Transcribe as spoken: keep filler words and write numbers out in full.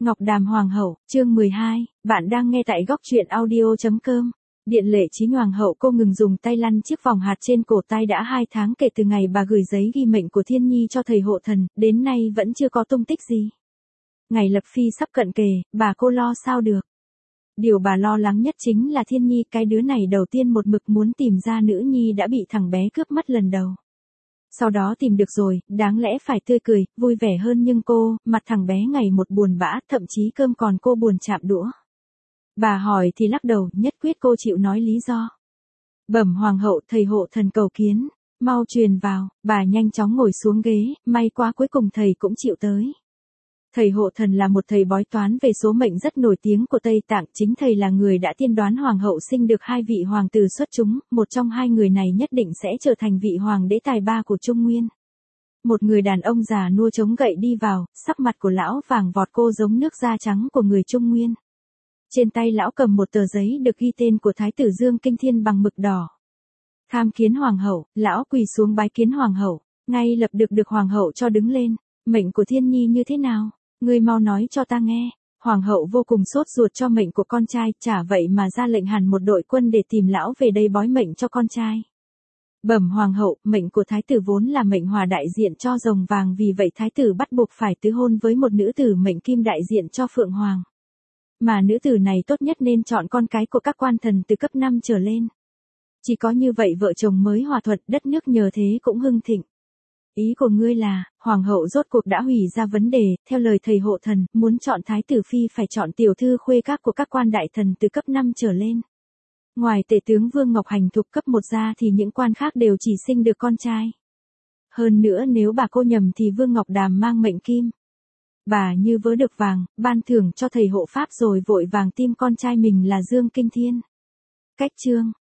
Ngọc Đàm Hoàng hậu, chương mười hai, bạn đang nghe tại góc truyện audio chấm com. Điện lệ Chí Hoàng hậu cô ngừng dùng tay lăn chiếc vòng hạt trên cổ tay đã hai tháng kể từ ngày bà gửi giấy ghi mệnh của Thiên Nhi cho thầy hộ thần, đến nay vẫn chưa có tung tích gì. Ngày lập phi sắp cận kề, bà cô lo sao được. Điều bà lo lắng nhất chính là Thiên Nhi, cái đứa này đầu tiên một mực muốn tìm ra nữ nhi đã bị thằng bé cướp mất lần đầu. Sau đó tìm được rồi, đáng lẽ phải tươi cười, vui vẻ hơn nhưng cô, mặt thằng bé ngày một buồn bã, thậm chí cơm còn cô buồn chạm đũa. Bà hỏi thì lắc đầu, nhất quyết cô chịu nói lý do. Bẩm Hoàng hậu, thầy hộ thần cầu kiến, mau truyền vào. Bà nhanh chóng ngồi xuống ghế, may quá cuối cùng thầy cũng chịu tới. Thầy hộ thần là một thầy bói toán về số mệnh rất nổi tiếng của Tây Tạng, chính thầy là người đã tiên đoán Hoàng hậu sinh được hai vị hoàng tử xuất chúng, một trong hai người này nhất định sẽ trở thành vị hoàng đế tài ba của Trung Nguyên. Một người đàn ông già nua chống gậy đi vào, sắc mặt của lão vàng vọt cô giống nước da trắng của người Trung Nguyên. Trên tay lão cầm một tờ giấy được ghi tên của Thái tử Dương Kinh Thiên bằng mực đỏ. Tham kiến Hoàng hậu, lão quỳ xuống bái kiến Hoàng hậu, ngay lập được được Hoàng hậu cho đứng lên. Mệnh của Thiên Nhi như thế nào? Ngươi mau nói cho ta nghe. Hoàng hậu vô cùng sốt ruột cho mệnh của con trai, chả vậy mà ra lệnh hẳn một đội quân để tìm lão về đây bói mệnh cho con trai. Bẩm Hoàng hậu, mệnh của thái tử vốn là mệnh hỏa đại diện cho rồng vàng, vì vậy thái tử bắt buộc phải tứ hôn với một nữ tử mệnh kim đại diện cho phượng hoàng. Mà nữ tử này tốt nhất nên chọn con cái của các quan thần từ cấp năm trở lên. Chỉ có như vậy vợ chồng mới hòa thuận, đất nước nhờ thế cũng hưng thịnh. Ý của ngươi là, Hoàng hậu rốt cuộc đã hủy ra vấn đề, theo lời thầy hộ thần, muốn chọn thái tử phi phải chọn tiểu thư khuê các của các quan đại thần từ cấp năm trở lên. Ngoài tể tướng Vương Ngọc Hành thuộc cấp một ra thì những quan khác đều chỉ sinh được con trai. Hơn nữa nếu bà cô nhầm thì Vương Ngọc Đàm mang mệnh kim. Bà như vớ được vàng, ban thưởng cho thầy hộ pháp rồi vội vàng tim con trai mình là Dương Kinh Thiên. Cách chương,